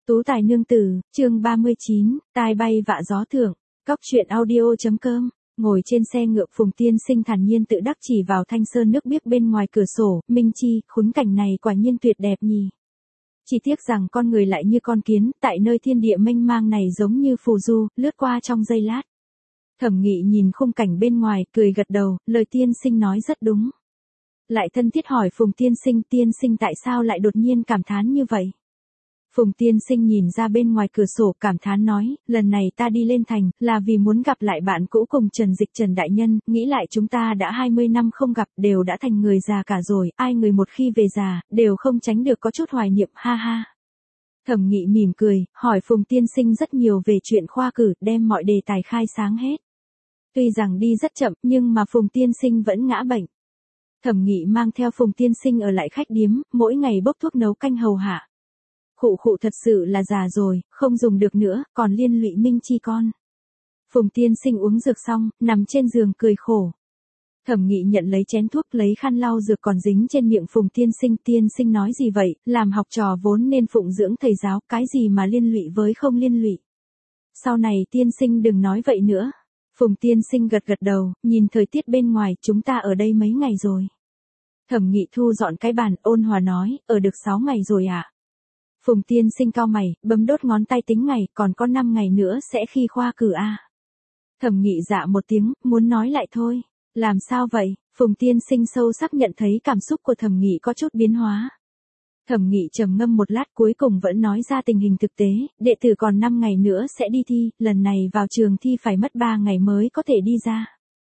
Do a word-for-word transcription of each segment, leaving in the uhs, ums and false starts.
Tú tài nương tử, chương ba mươi chín, tai bay vạ gió thưởng, cóc truyện audio.com. Ngồi trên xe ngựa, Phùng Tiên Sinh thản nhiên tự đắc chỉ vào thanh sơn nước biếc bên ngoài cửa sổ, Minh Chi, khung cảnh này quả nhiên tuyệt đẹp nhỉ. Chỉ tiếc rằng con người lại như con kiến, tại nơi thiên địa mênh mang này giống như phù du, lướt qua trong giây lát. Thẩm Nghị nhìn khung cảnh bên ngoài, cười gật đầu, lời Tiên Sinh nói rất đúng. Lại thân thiết hỏi Phùng Tiên Sinh, Tiên Sinh tại sao lại đột nhiên cảm thán như vậy? Phùng Tiên Sinh nhìn ra bên ngoài cửa sổ cảm thán nói, lần này ta đi lên thành, là vì muốn gặp lại bạn cũ cùng Trần Dịch Trần Đại Nhân, nghĩ lại chúng ta đã hai mươi năm không gặp, đều đã thành người già cả rồi, ai người một khi về già, đều không tránh được có chút hoài niệm, ha ha. Thẩm Nghị mỉm cười, hỏi Phùng Tiên Sinh rất nhiều về chuyện khoa cử, đem mọi đề tài khai sáng hết. Tuy rằng đi rất chậm, nhưng mà Phùng Tiên Sinh vẫn ngã bệnh. Thẩm Nghị mang theo Phùng Tiên Sinh ở lại khách điếm, mỗi ngày bốc thuốc nấu canh hầu hạ. Khụ khụ thật sự là già rồi, không dùng được nữa, còn liên lụy Minh Chi con. Phùng Tiên Sinh uống dược xong, nằm trên giường cười khổ. Thẩm Nghị nhận lấy chén thuốc, lấy khăn lau dược còn dính trên miệng Phùng Tiên Sinh. Tiên Sinh nói gì vậy, làm học trò vốn nên phụng dưỡng thầy giáo, cái gì mà liên lụy với không liên lụy. Sau này Tiên Sinh đừng nói vậy nữa. Phùng Tiên Sinh gật gật đầu, nhìn thời tiết bên ngoài, chúng ta ở đây mấy ngày rồi. Thẩm Nghị thu dọn cái bàn, ôn hòa nói, ở được sáu ngày rồi ạ. À? Phùng Tiên Sinh cau mày, bấm đốt ngón tay tính ngày, còn có năm ngày nữa sẽ khi khoa cử a. À? Thẩm Nghị dạ một tiếng, muốn nói lại thôi. Làm sao vậy? Phùng Tiên Sinh sâu sắc nhận thấy cảm xúc của Thẩm Nghị có chút biến hóa. Thẩm Nghị trầm ngâm một lát, cuối cùng vẫn nói ra tình hình thực tế, đệ tử còn năm ngày nữa sẽ đi thi, lần này vào trường thi phải mất ba ngày mới có thể đi ra.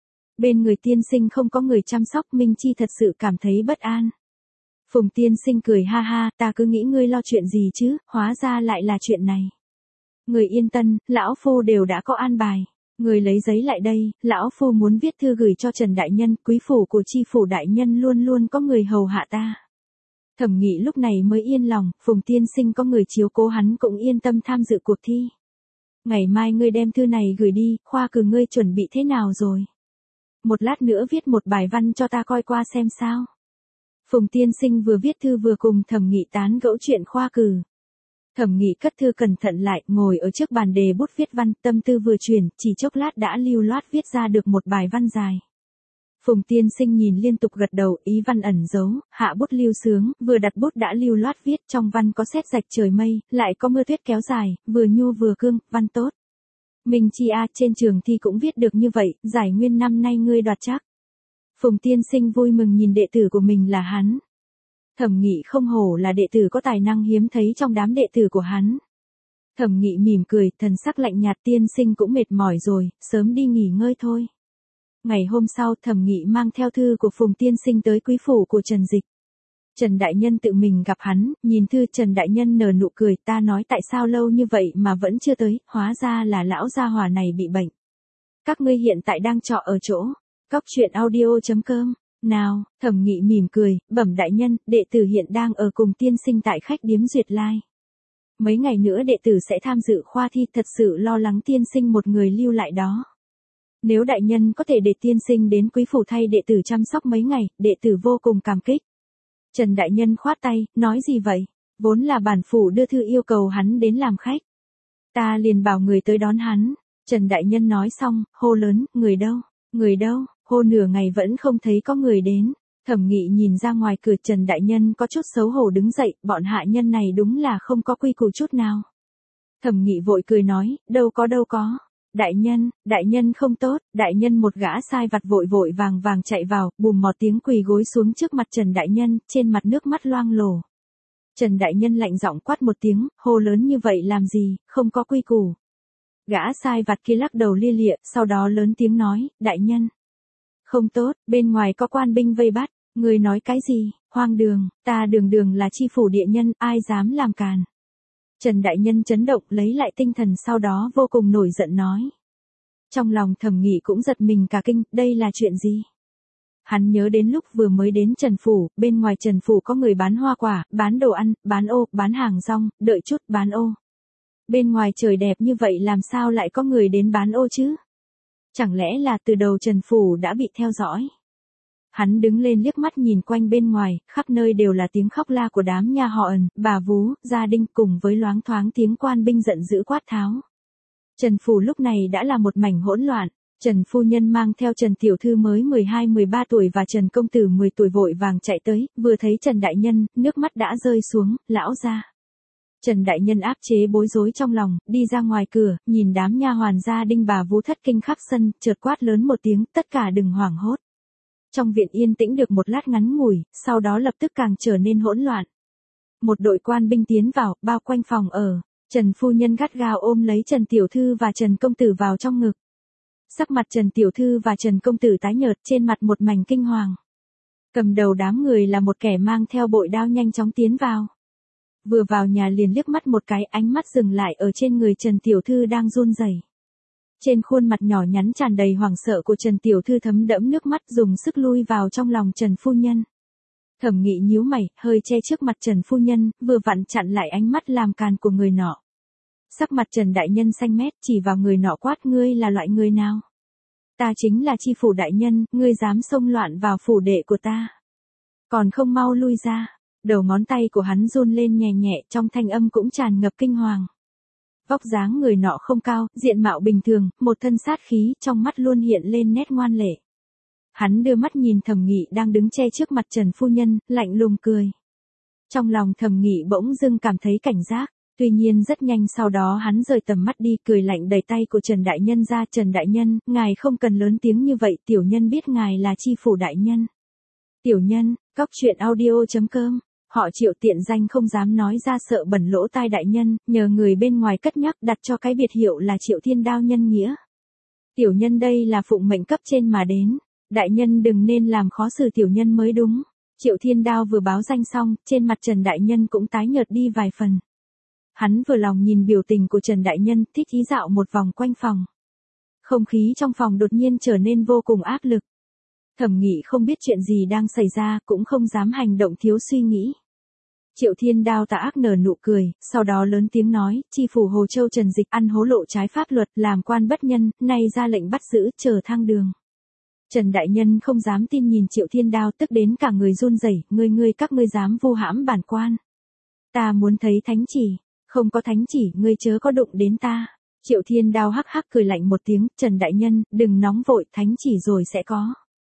Bên người Tiên Sinh không có người chăm sóc, Minh Chi thật sự cảm thấy bất an. Phùng Tiên Sinh cười ha ha, ta cứ nghĩ ngươi lo chuyện gì chứ, hóa ra lại là chuyện này. Người yên tâm, lão phu đều đã có an bài. Người lấy giấy lại đây, lão phu muốn viết thư gửi cho Trần Đại Nhân, quý phủ của chi phủ đại nhân luôn luôn có người hầu hạ ta. Thẩm Nghị lúc này mới yên lòng, Phùng Tiên Sinh có người chiếu cố hắn cũng yên tâm tham dự cuộc thi. Ngày mai ngươi đem thư này gửi đi, khoa cử ngươi chuẩn bị thế nào rồi? Một lát nữa viết một bài văn cho ta coi qua xem sao. Phùng Tiên Sinh vừa viết thư vừa cùng Thẩm Nghị tán gẫu chuyện khoa cử. Thẩm Nghị cất thư cẩn thận lại, ngồi ở trước bàn đề bút viết văn, tâm tư vừa chuyển, chỉ chốc lát đã lưu loát viết ra được một bài văn dài. Phùng Tiên Sinh nhìn liên tục gật đầu, ý văn ẩn giấu, hạ bút lưu sướng, vừa đặt bút đã lưu loát viết, trong văn có sét rạch trời mây, lại có mưa tuyết kéo dài, vừa nhu vừa cương, văn tốt. Minh Chi a, trên trường thi cũng viết được như vậy, giải nguyên năm nay ngươi đoạt chắc. Phùng Tiên Sinh vui mừng nhìn đệ tử của mình là hắn. Thẩm Nghị không hổ là đệ tử có tài năng hiếm thấy trong đám đệ tử của hắn. Thẩm Nghị mỉm cười, thần sắc lạnh nhạt, Tiên Sinh cũng mệt mỏi rồi, sớm đi nghỉ ngơi thôi. Ngày hôm sau, Thẩm Nghị mang theo thư của Phùng Tiên Sinh tới quý phủ của Trần Dịch. Trần Đại Nhân tự mình gặp hắn, nhìn thư Trần Đại Nhân nở nụ cười, ta nói tại sao lâu như vậy mà vẫn chưa tới, hóa ra là lão gia hỏa này bị bệnh. Các ngươi hiện tại đang trọ ở chỗ, cóc truyện audio.com. Nào, Thẩm Nghị mỉm cười, bẩm đại nhân, đệ tử hiện đang ở cùng Tiên Sinh tại khách điếm Duyệt Lai. Mấy ngày nữa đệ tử sẽ tham dự khoa thi, thật sự lo lắng Tiên Sinh một người lưu lại đó. Nếu đại nhân có thể để Tiên Sinh đến quý phủ thay đệ tử chăm sóc mấy ngày, đệ tử vô cùng cảm kích. Trần Đại Nhân khoát tay, nói gì vậy? Vốn là bản phủ đưa thư yêu cầu hắn đến làm khách. Ta liền bảo người tới đón hắn. Trần Đại Nhân nói xong, hô lớn, người đâu, người đâu? Hô nửa ngày vẫn không thấy có người đến. Thẩm Nghị nhìn ra ngoài cửa, Trần Đại Nhân có chút xấu hổ đứng dậy, bọn hạ nhân này đúng là không có quy củ chút nào. Thẩm Nghị vội cười nói, đâu có đâu có. Đại nhân, đại nhân không tốt, đại nhân. Một gã sai vặt vội vội vàng vàng chạy vào, bùm một tiếng quỳ gối xuống trước mặt Trần Đại Nhân, trên mặt nước mắt loang lổ. Trần Đại Nhân lạnh giọng quát một tiếng, hô lớn như vậy làm gì, không có quy củ. Gã sai vặt kia lắc đầu lia lịa, sau đó lớn tiếng nói, đại nhân. Không tốt, bên ngoài có quan binh vây bắt, người nói cái gì, hoang đường, ta đường đường là chi phủ địa nhân, ai dám làm càn. Trần Đại Nhân chấn động, lấy lại tinh thần, sau đó vô cùng nổi giận nói. Trong lòng Thẩm Nghị cũng giật mình cả kinh, đây là chuyện gì? Hắn nhớ đến lúc vừa mới đến Trần Phủ, bên ngoài Trần Phủ có người bán hoa quả, bán đồ ăn, bán ô, bán hàng rong, đợi chút, bán ô. Bên ngoài trời đẹp như vậy làm sao lại có người đến bán ô chứ? Chẳng lẽ là từ đầu Trần Phủ đã bị theo dõi? Hắn đứng lên liếc mắt nhìn quanh bên ngoài, khắp nơi đều là tiếng khóc la của đám nha họ Ẩn, bà vú, gia đình cùng với loáng thoáng tiếng quan binh giận dữ quát tháo. Trần phủ lúc này đã là một mảnh hỗn loạn. Trần phu nhân mang theo Trần tiểu thư mới mười hai mười ba tuổi và Trần công tử mười tuổi vội vàng chạy tới, vừa thấy Trần đại nhân, nước mắt đã rơi xuống, lão gia. Trần đại nhân áp chế bối rối trong lòng, đi ra ngoài cửa, nhìn đám nha hoàn gia đình bà vú thất kinh khắp sân, chợt quát lớn một tiếng, tất cả đừng hoảng hốt. Trong viện yên tĩnh được một lát ngắn ngủi, sau đó lập tức càng trở nên hỗn loạn. Một đội quan binh tiến vào, bao quanh phòng ở. Trần phu nhân gắt gao ôm lấy Trần tiểu thư và Trần công tử vào trong ngực. Sắc mặt Trần tiểu thư và Trần công tử tái nhợt, trên mặt một mảnh kinh hoàng. Cầm đầu đám người là một kẻ mang theo bội đao nhanh chóng tiến vào. Vừa vào nhà liền liếc mắt một cái, ánh mắt dừng lại ở trên người Trần tiểu thư đang run rẩy. Trên khuôn mặt nhỏ nhắn tràn đầy hoảng sợ của Trần tiểu thư thấm đẫm nước mắt, dùng sức lui vào trong lòng Trần phu nhân. Thẩm Nghị nhíu mày, hơi che trước mặt Trần phu nhân, vừa vặn chặn lại ánh mắt làm càn của người nọ. Sắc mặt Trần đại nhân xanh mét, chỉ vào người nọ quát, ngươi là loại người nào? Ta chính là chi phủ đại nhân, ngươi dám xông loạn vào phủ đệ của ta. Còn không mau lui ra. Đầu ngón tay của hắn run lên nhẹ nhẹ, trong thanh âm cũng tràn ngập kinh hoàng. Vóc dáng người nọ không cao, diện mạo bình thường, một thân sát khí, trong mắt luôn hiện lên nét ngoan lệ. Hắn đưa mắt nhìn Thẩm Nghị đang đứng che trước mặt Trần phu nhân, lạnh lùng cười. Trong lòng Thẩm Nghị bỗng dưng cảm thấy cảnh giác, tuy nhiên rất nhanh sau đó hắn rời tầm mắt đi, cười lạnh đẩy tay của Trần đại nhân ra, Trần đại nhân, ngài không cần lớn tiếng như vậy, tiểu nhân biết ngài là chi phủ đại nhân. Tiểu nhân, cóc truyện audio chấm com. Họ Triệu tiện danh không dám nói ra sợ bẩn lỗ tai đại nhân, nhờ người bên ngoài cất nhắc đặt cho cái biệt hiệu là Triệu Thiên Đao nhân nghĩa. Tiểu nhân đây là phụng mệnh cấp trên mà đến, đại nhân đừng nên làm khó xử tiểu nhân mới đúng. Triệu Thiên Đao vừa báo danh xong, trên mặt Trần đại nhân cũng tái nhợt đi vài phần. Hắn vừa lòng nhìn biểu tình của Trần đại nhân, thích ý dạo một vòng quanh phòng. Không khí trong phòng đột nhiên trở nên vô cùng áp lực. Thẩm Nghị không biết chuyện gì đang xảy ra, cũng không dám hành động thiếu suy nghĩ. Triệu Thiên Đao tà ác nở nụ cười, sau đó lớn tiếng nói, chi phủ Hồ Châu Trần Dịch ăn hối lộ trái pháp luật, làm quan bất nhân, nay ra lệnh bắt giữ, chờ thang đường. Trần đại nhân không dám tin nhìn Triệu Thiên Đao, tức đến cả người run rẩy, ngươi ngươi các ngươi dám vu hãm bản quan. Ta muốn thấy thánh chỉ, không có thánh chỉ, ngươi chớ có đụng đến ta. Triệu Thiên Đao hắc hắc cười lạnh một tiếng, Trần đại nhân, đừng nóng vội, thánh chỉ rồi sẽ có.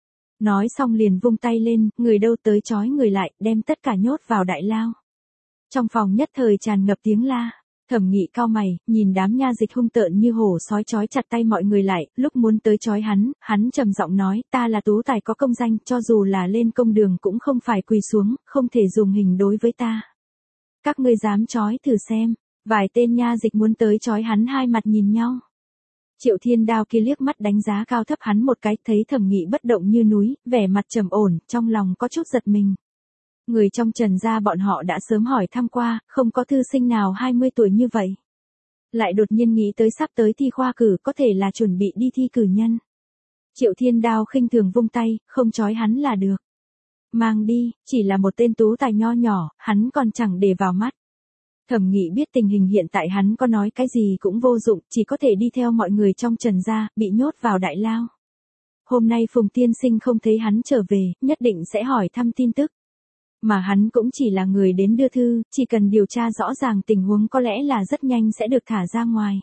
Nói xong liền vung tay lên, người đâu tới trói người lại, đem tất cả nhốt vào đại lao. Trong phòng nhất thời tràn ngập tiếng la. Thẩm Nghị cao mày, nhìn đám nha dịch hung tợn như hổ sói trói chặt tay mọi người lại, lúc muốn tới trói hắn, hắn trầm giọng nói, ta là tú tài có công danh, cho dù là lên công đường cũng không phải quỳ xuống, không thể dùng hình đối với ta. Các ngươi dám trói thử xem. Vài tên nha dịch muốn tới trói hắn, hai mặt nhìn nhau. Triệu Thiên Đao kia liếc mắt đánh giá cao thấp hắn một cái, thấy Thẩm Nghị bất động như núi, vẻ mặt trầm ổn, trong lòng có chút giật mình. Người trong Trần gia bọn họ đã sớm hỏi thăm qua, không có thư sinh nào hai mươi tuổi như vậy. Lại đột nhiên nghĩ tới sắp tới thi khoa cử, có thể là chuẩn bị đi thi cử nhân. Triệu Thiên Đao khinh thường vung tay, không trói hắn là được. Mang đi, chỉ là một tên tú tài nho nhỏ, hắn còn chẳng để vào mắt. Thẩm Nghị biết tình hình hiện tại hắn có nói cái gì cũng vô dụng, chỉ có thể đi theo mọi người trong Trần gia, bị nhốt vào đại lao. Hôm nay Phùng tiên sinh không thấy hắn trở về, nhất định sẽ hỏi thăm tin tức. Mà hắn cũng chỉ là người đến đưa thư, chỉ cần điều tra rõ ràng tình huống có lẽ là rất nhanh sẽ được thả ra ngoài.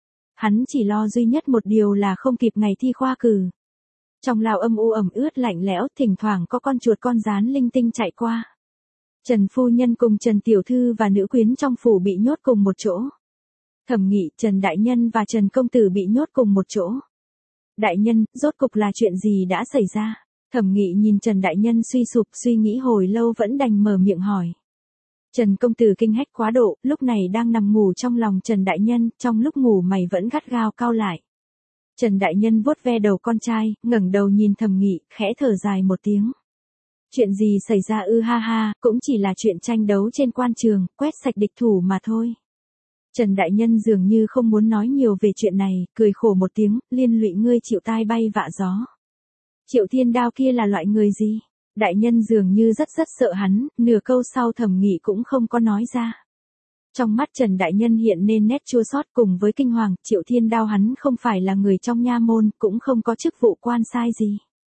Hắn chỉ lo duy nhất một điều là không kịp ngày thi khoa cử. Trong lao âm u ẩm ướt lạnh lẽo, thỉnh thoảng có con chuột con gián linh tinh chạy qua. Trần phu nhân cùng Trần tiểu thư và nữ quyến trong phủ bị nhốt cùng một chỗ. Thẩm Nghị, Trần đại nhân và Trần công tử bị nhốt cùng một chỗ. Đại nhân, rốt cục là chuyện gì đã xảy ra? Thẩm Nghị nhìn Trần đại nhân suy sụp, suy nghĩ hồi lâu vẫn đành mở miệng hỏi. Trần công tử kinh hách quá độ, lúc này đang nằm ngủ trong lòng Trần đại nhân, trong lúc ngủ mày vẫn gắt gao cau lại. Trần đại nhân vuốt ve đầu con trai, ngẩng đầu nhìn Thẩm Nghị, khẽ thở dài một tiếng. Chuyện gì xảy ra ư, ha ha, cũng chỉ là chuyện tranh đấu trên quan trường, quét sạch địch thủ mà thôi. Trần đại nhân dường như không muốn nói nhiều về chuyện này, cười khổ một tiếng, liên lụy ngươi chịu tai bay vạ gió. Triệu Thiên Đao kia là loại người gì? Đại nhân dường như rất rất sợ hắn, nửa câu sau Thẩm Nghị cũng không có nói ra. Trong mắt Trần đại nhân hiện nên nét chua xót cùng với kinh hoàng, Triệu Thiên Đao hắn không phải là người trong nha môn, cũng không có chức vụ quan sai gì.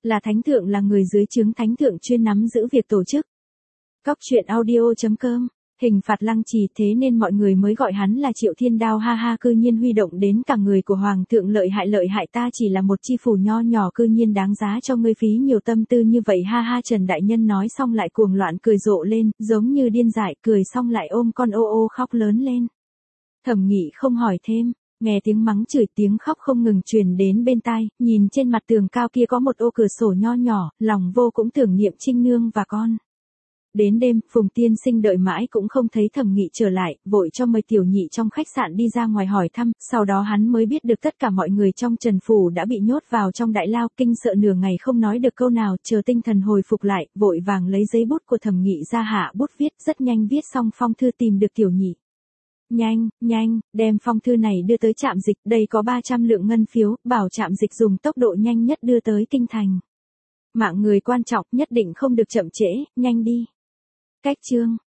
Là thánh thượng là người dưới trướng thánh thượng chuyên nắm giữ việc tổ chức. Cóc truyện audio chấm com. Hình phạt Lăng Trì, thế nên mọi người mới gọi hắn là Triệu Thiên Đao, ha ha, cư nhiên huy động đến cả người của hoàng thượng, lợi hại lợi hại, ta chỉ là một chi phủ nho nhỏ, cư nhiên đáng giá cho ngươi phí nhiều tâm tư như vậy, ha ha. Trần đại nhân nói xong lại cuồng loạn cười rộ lên, giống như điên dại, cười xong lại ôm con ô ô khóc lớn lên. Thẩm Nghị không hỏi thêm, nghe tiếng mắng chửi, tiếng khóc không ngừng truyền đến bên tai, nhìn trên mặt tường cao kia có một ô cửa sổ nho nhỏ, lòng vô cũng tưởng niệm Trinh Nương và con. Đến đêm, Phùng Tiên Sinh đợi mãi cũng không thấy Thẩm Nghị trở lại, vội cho mời Tiểu Nhị trong khách sạn đi ra ngoài hỏi thăm, sau đó hắn mới biết được tất cả mọi người trong Trần Phủ đã bị nhốt vào trong đại lao, kinh sợ nửa ngày không nói được câu nào, chờ tinh thần hồi phục lại, vội vàng lấy giấy bút của Thẩm Nghị ra, hạ bút viết, rất nhanh viết xong phong thư tìm được Tiểu Nhị. Nhanh, nhanh, đem phong thư này đưa tới trạm dịch, đây có ba trăm lượng ngân phiếu, bảo trạm dịch dùng tốc độ nhanh nhất đưa tới kinh thành. Mạng người quan trọng, nhất định không được chậm trễ, nhanh đi. Cách chương